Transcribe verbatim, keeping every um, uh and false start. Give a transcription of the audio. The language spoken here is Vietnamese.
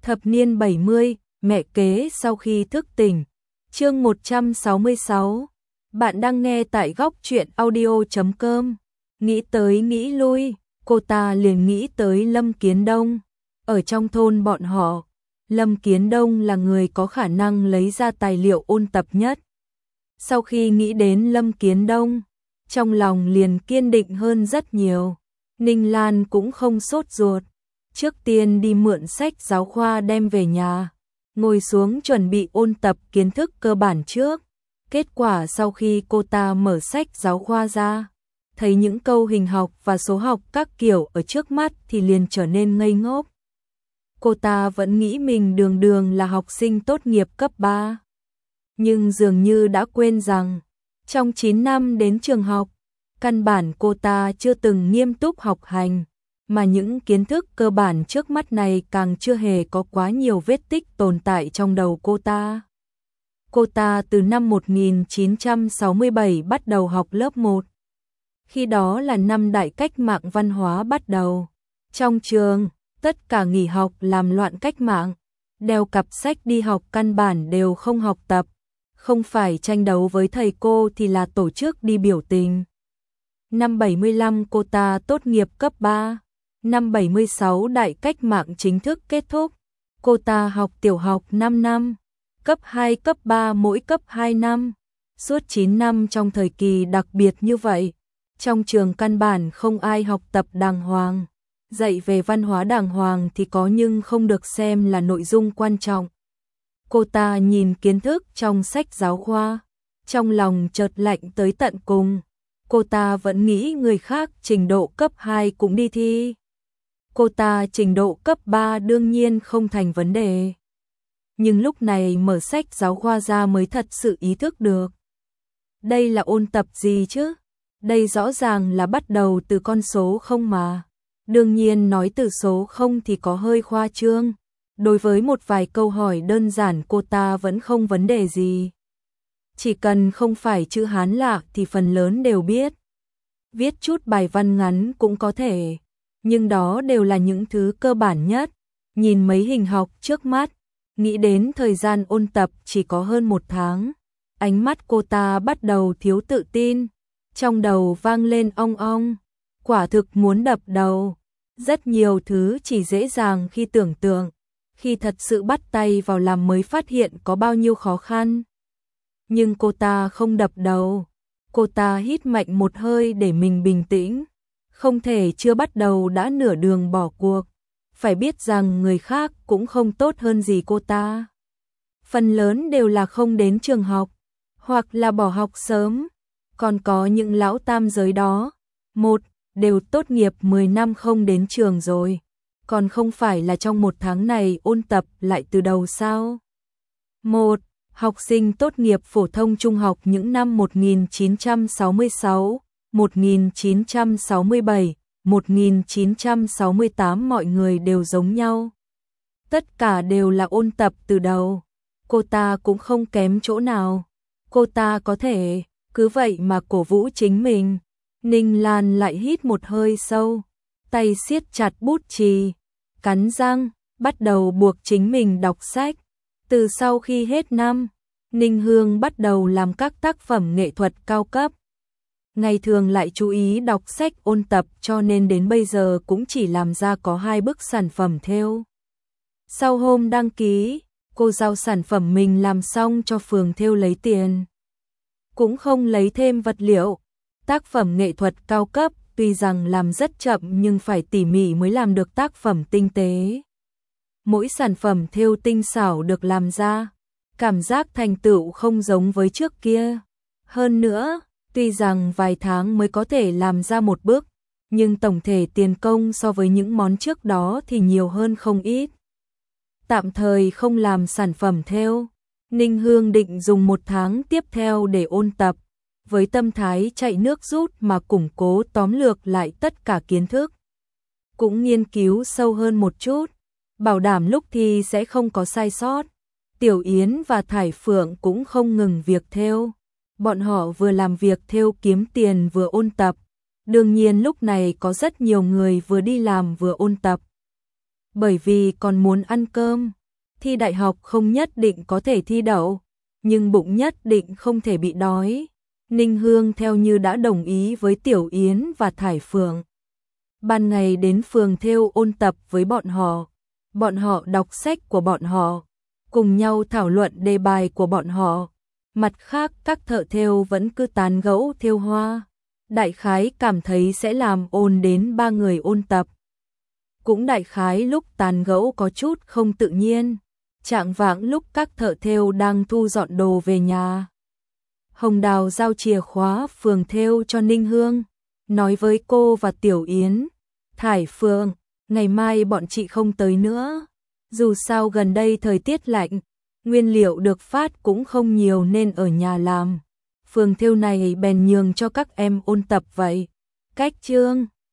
Thập niên bảy mươi, mẹ kế sau khi thức tỉnh. Chương một trăm sáu mươi sáu. Bạn đang nghe tại góc truyện audio chấm com. Nghĩ tới nghĩ lui, cô ta liền nghĩ tới Lâm Kiến Đông. Ở trong thôn bọn họ, Lâm Kiến Đông là người có khả năng lấy ra tài liệu ôn tập nhất. Sau khi nghĩ đến Lâm Kiến Đông, trong lòng liền kiên định hơn rất nhiều. Ninh Lan cũng không sốt ruột. Trước tiên đi mượn sách giáo khoa đem về nhà, ngồi xuống chuẩn bị ôn tập kiến thức cơ bản trước. Kết quả sau khi cô ta mở sách giáo khoa ra, thấy những câu hình học và số học các kiểu ở trước mắt thì liền trở nên ngây ngốc. Cô ta vẫn nghĩ mình đường đường là học sinh tốt nghiệp cấp ba. Nhưng dường như đã quên rằng, trong chín năm đến trường học, căn bản cô ta chưa từng nghiêm túc học hành, mà những kiến thức cơ bản trước mắt này càng chưa hề có quá nhiều vết tích tồn tại trong đầu cô ta. Cô ta từ năm một nghìn chín trăm sáu mươi bảy bắt đầu học lớp một. Khi đó là năm đại cách mạng văn hóa bắt đầu. Trong trường, tất cả nghỉ học làm loạn cách mạng, đeo cặp sách đi học căn bản đều không học tập, không phải tranh đấu với thầy cô thì là tổ chức đi biểu tình. Năm bảy mươi lăm cô ta tốt nghiệp cấp ba. Năm bảy mươi sáu đại cách mạng chính thức kết thúc. Cô ta học tiểu học năm năm, cấp hai cấp ba mỗi cấp hai năm. Suốt chín năm trong thời kỳ đặc biệt như vậy, trong trường căn bản không ai học tập đàng hoàng. Dạy về văn hóa đàng hoàng thì có nhưng không được xem là nội dung quan trọng. Cô ta nhìn kiến thức trong sách giáo khoa, trong lòng chợt lạnh tới tận cùng. Cô ta vẫn nghĩ người khác trình độ cấp hai cũng đi thi. Cô ta trình độ cấp ba đương nhiên không thành vấn đề. Nhưng lúc này mở sách giáo khoa ra mới thật sự ý thức được. Đây là ôn tập gì chứ? Đây rõ ràng là bắt đầu từ con số không mà. Đương nhiên nói từ số không thì có hơi khoa trương. Đối với một vài câu hỏi đơn giản cô ta vẫn không vấn đề gì. Chỉ cần không phải chữ Hán lạ thì phần lớn đều biết. Viết chút bài văn ngắn cũng có thể. Nhưng đó đều là những thứ cơ bản nhất. Nhìn mấy hình học trước mắt, nghĩ đến thời gian ôn tập chỉ có hơn một tháng. Ánh mắt cô ta bắt đầu thiếu tự tin. Trong đầu vang lên ong ong. Quả thực muốn đập đầu. Rất nhiều thứ chỉ dễ dàng khi tưởng tượng. Khi thật sự bắt tay vào làm mới phát hiện có bao nhiêu khó khăn. Nhưng cô ta không đập đầu. Cô ta hít mạnh một hơi để mình bình tĩnh. Không thể chưa bắt đầu đã nửa đường bỏ cuộc. Phải biết rằng người khác cũng không tốt hơn gì cô ta. Phần lớn đều là không đến trường học, hoặc là bỏ học sớm. Còn có những lão tam giới đó, một, đều tốt nghiệp mười năm không đến trường rồi. Còn không phải là trong một tháng này ôn tập lại từ đầu sao? Một, học sinh tốt nghiệp phổ thông trung học những năm một nghìn chín trăm sáu mươi sáu, một nghìn chín trăm sáu mươi bảy, một nghìn chín trăm sáu mươi tám mọi người đều giống nhau. Tất cả đều là ôn tập từ đầu. Cô ta cũng không kém chỗ nào. Cô ta có thể, cứ vậy mà cổ vũ chính mình. Ninh Lan lại hít một hơi sâu. Tay siết chặt bút chì. Cắn răng, bắt đầu buộc chính mình đọc sách. Từ sau khi hết năm, Ninh Hương bắt đầu làm các tác phẩm nghệ thuật cao cấp. Ngày thường lại chú ý đọc sách ôn tập cho nên đến bây giờ cũng chỉ làm ra có hai bức sản phẩm thêu. Sau hôm đăng ký, cô giao sản phẩm mình làm xong cho phường thêu lấy tiền. Cũng không lấy thêm vật liệu. Tác phẩm nghệ thuật cao cấp tuy rằng làm rất chậm nhưng phải tỉ mỉ mới làm được tác phẩm tinh tế. Mỗi sản phẩm thêu tinh xảo được làm ra, cảm giác thành tựu không giống với trước kia. Hơn nữa, tuy rằng vài tháng mới có thể làm ra một bức, nhưng tổng thể tiền công so với những món trước đó thì nhiều hơn không ít. Tạm thời không làm sản phẩm thêu, Ninh Hương định dùng một tháng tiếp theo để ôn tập, với tâm thái chạy nước rút mà củng cố tóm lược lại tất cả kiến thức. Cũng nghiên cứu sâu hơn một chút, bảo đảm lúc thi sẽ không có sai sót. Tiểu Yến và Thải Phượng cũng không ngừng việc thêu. Bọn họ vừa làm việc thêu kiếm tiền vừa ôn tập. Đương nhiên lúc này có rất nhiều người vừa đi làm vừa ôn tập. bởi vì còn muốn ăn cơm. Thi đại học không nhất định có thể thi đậu, nhưng bụng nhất định không thể bị đói. Ninh Hương theo như đã đồng ý với Tiểu Yến và Thải Phượng. Ban ngày đến phường thêu ôn tập với bọn họ, bọn họ đọc sách của bọn họ, cùng nhau thảo luận đề bài của bọn họ. Mặt khác các thợ thêu vẫn cứ tán gẫu thêu hoa, đại khái cảm thấy sẽ làm ôn đến ba người ôn tập. Cũng đại khái lúc tán gẫu có chút không tự nhiên, chạng vạng lúc các thợ thêu đang thu dọn đồ về nhà. Hồng Đào giao chìa khóa phường thêu cho Ninh Hương, nói với cô và Tiểu Yến, Thải Phượng, ngày mai bọn chị không tới nữa. Dù sao gần đây thời tiết lạnh, nguyên liệu được phát cũng không nhiều nên ở nhà làm. Phường thêu này bèn nhường cho các em ôn tập vậy. Cách chương